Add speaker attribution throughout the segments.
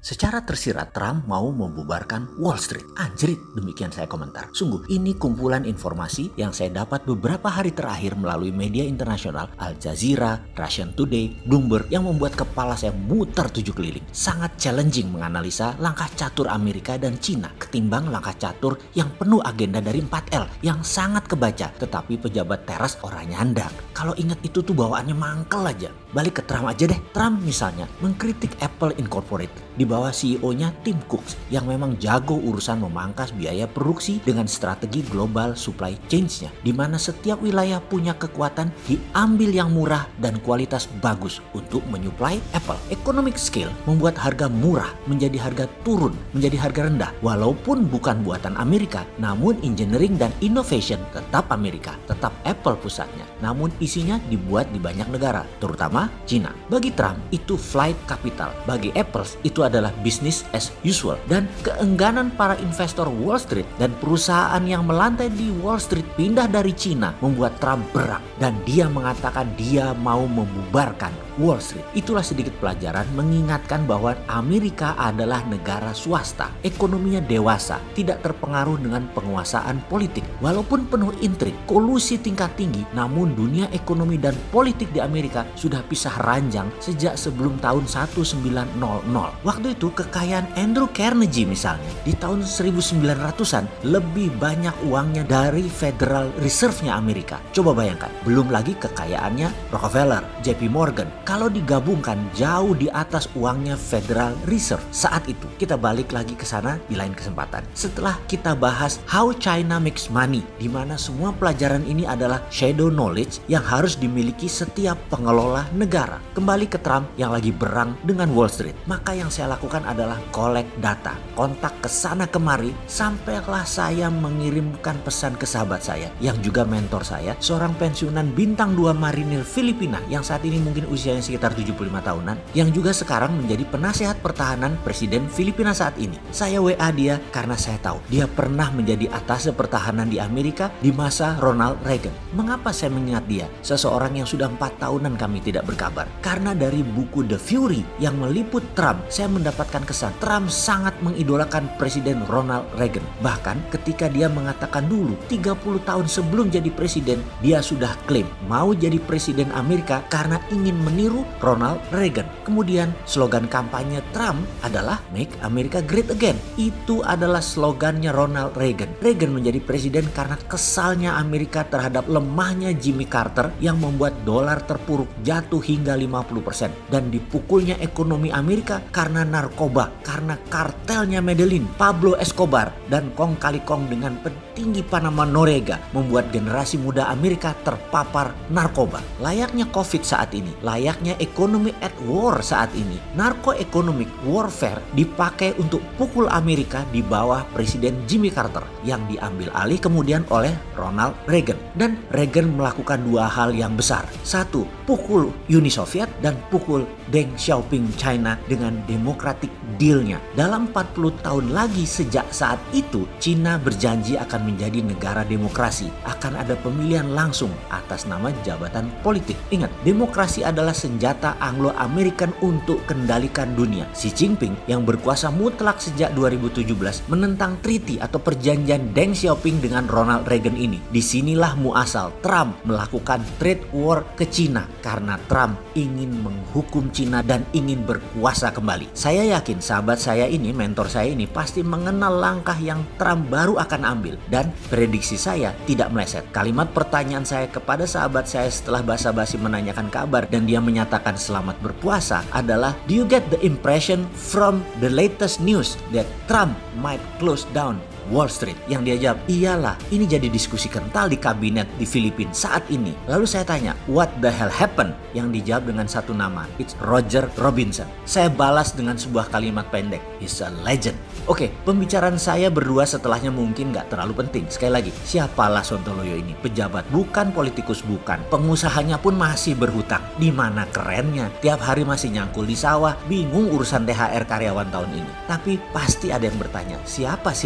Speaker 1: Secara tersirat, Trump mau membubarkan Wall Street. Anjrit, demikian saya komentar. Sungguh, ini kumpulan informasi yang saya dapat beberapa hari terakhir melalui media internasional Al Jazeera, Russian Today, Bloomberg yang membuat kepala saya muter 7 keliling. Sangat challenging menganalisa langkah catur Amerika dan Cina ketimbang langkah catur yang penuh agenda dari 4L yang sangat kebaca, tetapi pejabat teras orang nyandang. Kalau ingat itu tuh bawaannya mangkel aja. Balik ke Trump aja deh. Trump misalnya mengkritik Apple Incorporated di bawah CEO-nya Tim Cook yang memang jago urusan memangkas biaya produksi dengan strategi global supply chain-nya, di mana setiap wilayah punya kekuatan diambil yang murah dan kualitas bagus untuk menyuplai Apple. Economic scale membuat harga murah menjadi harga turun, menjadi harga rendah. Walaupun bukan buatan Amerika, namun engineering dan innovation tetap Amerika, tetap Apple pusatnya. Namun isinya dibuat di banyak negara, terutama Cina. Bagi Trump itu flight capital, bagi Apple itu adalah business as usual, dan keengganan para investor Wall Street dan perusahaan yang melantai di Wall Street pindah dari Cina membuat Trump berang dan dia mengatakan dia mau membubarkan Wall Street. Itulah sedikit pelajaran mengingatkan bahwa Amerika adalah negara swasta, ekonominya dewasa, tidak terpengaruh dengan penguasaan politik. Walaupun penuh intrik, kolusi tingkat tinggi, namun dunia ekonomi dan politik di Amerika sudah pisah ranjang sejak sebelum tahun 1900. Waktu itu kekayaan Andrew Carnegie misalnya di tahun 1900-an lebih banyak uangnya dari Federal Reserve-nya Amerika. Coba bayangkan, belum lagi kekayaannya Rockefeller, JP Morgan. Kalau digabungkan jauh di atas uangnya Federal Reserve saat itu. Kita balik lagi ke sana di lain kesempatan. Setelah kita bahas How China Makes Money, di mana semua pelajaran ini adalah shadow knowledge yang harus dimiliki setiap pengelola negara. Kembali ke Trump yang lagi berang dengan Wall Street. Maka yang saya lakukan adalah collect data, kontak ke sana kemari, sampailah saya mengirimkan pesan ke sahabat saya yang juga mentor saya, seorang pensiunan bintang 2 marinir Filipina yang saat ini mungkin usianya sekitar 75 tahunan, yang juga sekarang menjadi penasehat pertahanan Presiden Filipina saat ini. Saya WA dia karena saya tahu dia pernah menjadi atase pertahanan di Amerika di masa Ronald Reagan. Mengapa saya mengingat dia? Seseorang yang sudah 4 tahunan kami tidak berkabar. Karena dari buku The Fury yang meliput Trump, saya mendapatkan kesan Trump sangat mengidolakan Presiden Ronald Reagan. Bahkan ketika dia mengatakan dulu 30 tahun sebelum jadi presiden, dia sudah klaim mau jadi presiden Amerika karena ingin meniru Ronald Reagan. Kemudian slogan kampanye Trump adalah Make America Great Again. Itu adalah slogannya Ronald Reagan. Reagan menjadi presiden karena kesalnya Amerika terhadap lemahnya Jimmy Carter yang membuat dolar terpuruk jatuh hingga 50% dan dipukulnya ekonomi Amerika karena narkoba, karena kartelnya Medellin, Pablo Escobar, dan kong kali kong dengan petinggi Panama Noriega membuat generasi muda Amerika terpapar narkoba. Layaknya COVID saat ini, layaknya ekonomi at war saat ini, narco-economic warfare dipakai untuk pukul Amerika di bawah Presiden Jimmy Carter yang diambil alih kemudian oleh Ronald Reagan. Dan Reagan melakukan 2 hal yang besar. 1, pukul Uni Soviet dan pukul Deng Xiaoping China dengan Democratic Deal-nya. Dalam 40 tahun lagi sejak saat itu, Cina berjanji akan menjadi negara demokrasi. Akan ada pemilihan langsung atas nama jabatan politik. Ingat, demokrasi adalah senjata Anglo-American untuk kendalikan dunia. Xi Jinping yang berkuasa mutlak sejak 2017 menentang treaty atau perjanjian Deng Xiaoping dengan Ronald Reagan ini. Disinilah muasal Trump melakukan trade war ke Cina karena Trump ingin menghukum Cina dan ingin berkuasa kembali. Saya yakin sahabat saya ini, mentor saya ini pasti mengenal langkah yang Trump baru akan ambil dan prediksi saya tidak meleset. Kalimat pertanyaan saya kepada sahabat saya setelah basa-basi menanyakan kabar dan dia menyatakan selamat berpuasa adalah, do you get the impression from the latest news that Trump might close down Wall Street? Yang dia jawab, iyalah, ini jadi diskusi kental di kabinet di Filipina saat ini. Lalu saya tanya, what the hell happened? Yang dijawab dengan satu nama, it's Roger Robinson. Saya balas dengan sebuah kalimat pendek, he's a legend. Oke, pembicaraan saya berdua setelahnya mungkin gak terlalu penting. Sekali lagi, siapalah Sontoloyo ini? Pejabat bukan, politikus bukan, pengusahanya pun masih berhutang. Di mana kerennya? Tiap hari masih nyangkul di sawah, bingung urusan THR karyawan tahun ini. Tapi pasti ada yang bertanya, siapa si legend itu?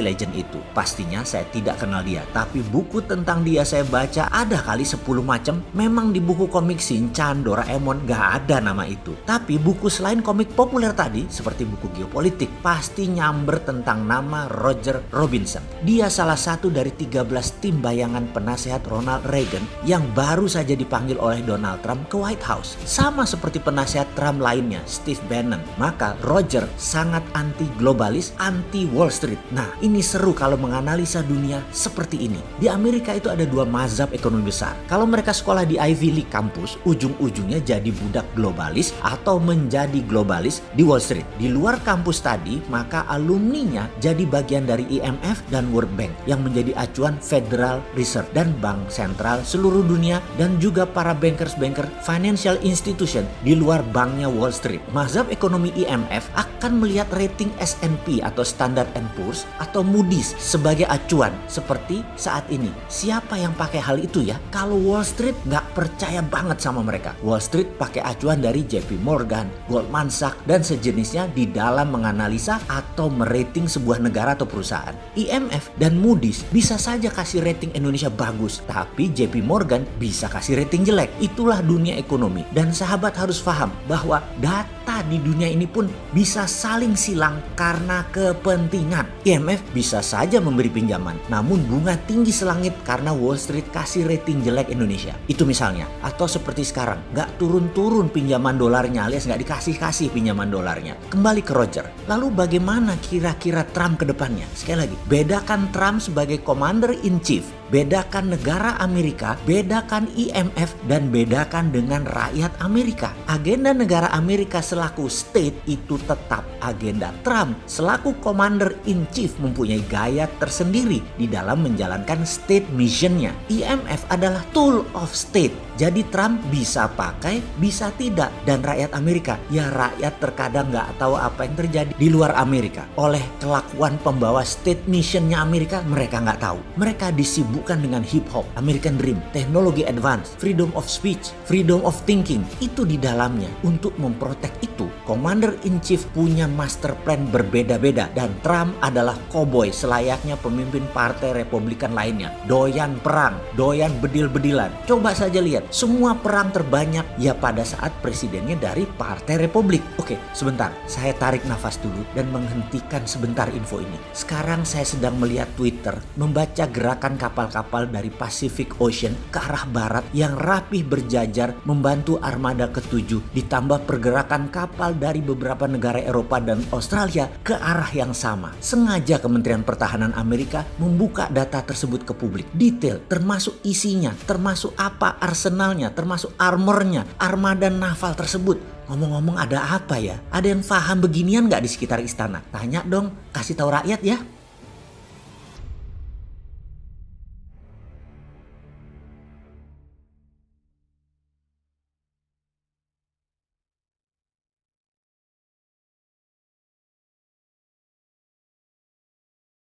Speaker 1: itu. Pastinya saya tidak kenal dia, tapi buku tentang dia saya baca ada kali 10 macam. Memang di buku komik Shinchan, Doraemon gak ada nama itu. Tapi buku selain komik populer tadi, seperti buku geopolitik, pasti nyamber tentang nama Roger Robinson. Dia salah satu dari 13 tim bayangan penasehat Ronald Reagan yang baru saja dipanggil oleh Donald Trump ke White House. Sama seperti penasehat Trump lainnya, Steve Bannon. Maka Roger sangat anti-globalis, anti-Wall Street. Nah, ini seru kalau menganalisa dunia seperti ini. Di Amerika itu ada dua mazhab ekonomi besar. Kalau mereka sekolah di Ivy League kampus, ujung-ujungnya jadi budak globalis atau menjadi globalis di Wall Street. Di luar kampus tadi, maka alumninya jadi bagian dari IMF dan World Bank yang menjadi acuan Federal Reserve dan Bank Sentral seluruh dunia, dan juga para bankers-banker financial institution di luar banknya Wall Street. Mazhab ekonomi IMF akan melihat rating S&P atau Standard & Poor's atau Moody's sebagai acuan. Seperti saat ini, siapa yang pakai hal itu ya? Kalau Wall Street nggak percaya banget sama mereka. Wall Street pakai acuan dari JP Morgan, Goldman Sachs, dan sejenisnya di dalam menganalisa atau merating sebuah negara atau perusahaan. IMF dan Moody's bisa saja kasih rating Indonesia bagus, tapi JP Morgan bisa kasih rating jelek. Itulah dunia ekonomi. Dan sahabat harus paham bahwa data di dunia ini pun bisa saling silang karena kepentingan. IMF bisa saja memberi pinjaman, namun bunga tinggi selangit karena Wall Street kasih rating jelek Indonesia. Itu misalnya. Atau seperti sekarang, nggak turun-turun pinjaman dolarnya alias nggak dikasih-kasih pinjaman dolarnya. Kembali ke Roger. Lalu bagaimana kira-kira Trump ke depannya? Sekali lagi, bedakan Trump sebagai Commander in Chief, bedakan negara Amerika, bedakan IMF, dan bedakan dengan rakyat Amerika. Agenda negara Amerika selaku state itu tetap. Agenda Trump selaku Commander in Chief mempunyai gaya tersendiri di dalam menjalankan state missionnya. IMF adalah tool of state. Jadi Trump bisa pakai, bisa tidak. Dan rakyat Amerika, ya rakyat terkadang nggak tahu apa yang terjadi di luar Amerika. Oleh kelakuan pembawa state missionnya Amerika, mereka nggak tahu. Mereka disibukkan dengan hip hop, American Dream, teknologi advance, freedom of speech, freedom of thinking. Itu di dalamnya. Untuk memprotek itu, Commander in Chief punya master plan berbeda-beda. Dan Trump adalah cowboy selayaknya pemimpin partai Republikan lainnya. Doyan perang, doyan bedil-bedilan. Coba saja lihat. Semua perang terbanyak ya pada saat presidennya dari Partai Republik. Oke, sebentar. Saya tarik nafas dulu dan menghentikan sebentar info ini. Sekarang saya sedang melihat Twitter, membaca gerakan kapal-kapal dari Pacific Ocean ke arah barat yang rapih berjajar membantu armada ke-7, ditambah pergerakan kapal dari beberapa negara Eropa dan Australia ke arah yang sama. Sengaja Kementerian Pertahanan Amerika membuka data tersebut ke publik. Detail, termasuk isinya, termasuk apa arsenalnya, termasuk armornya, armada naval tersebut. Ngomong-ngomong ada apa ya? Ada yang paham beginian nggak di sekitar istana? Tanya dong, kasih tahu rakyat ya.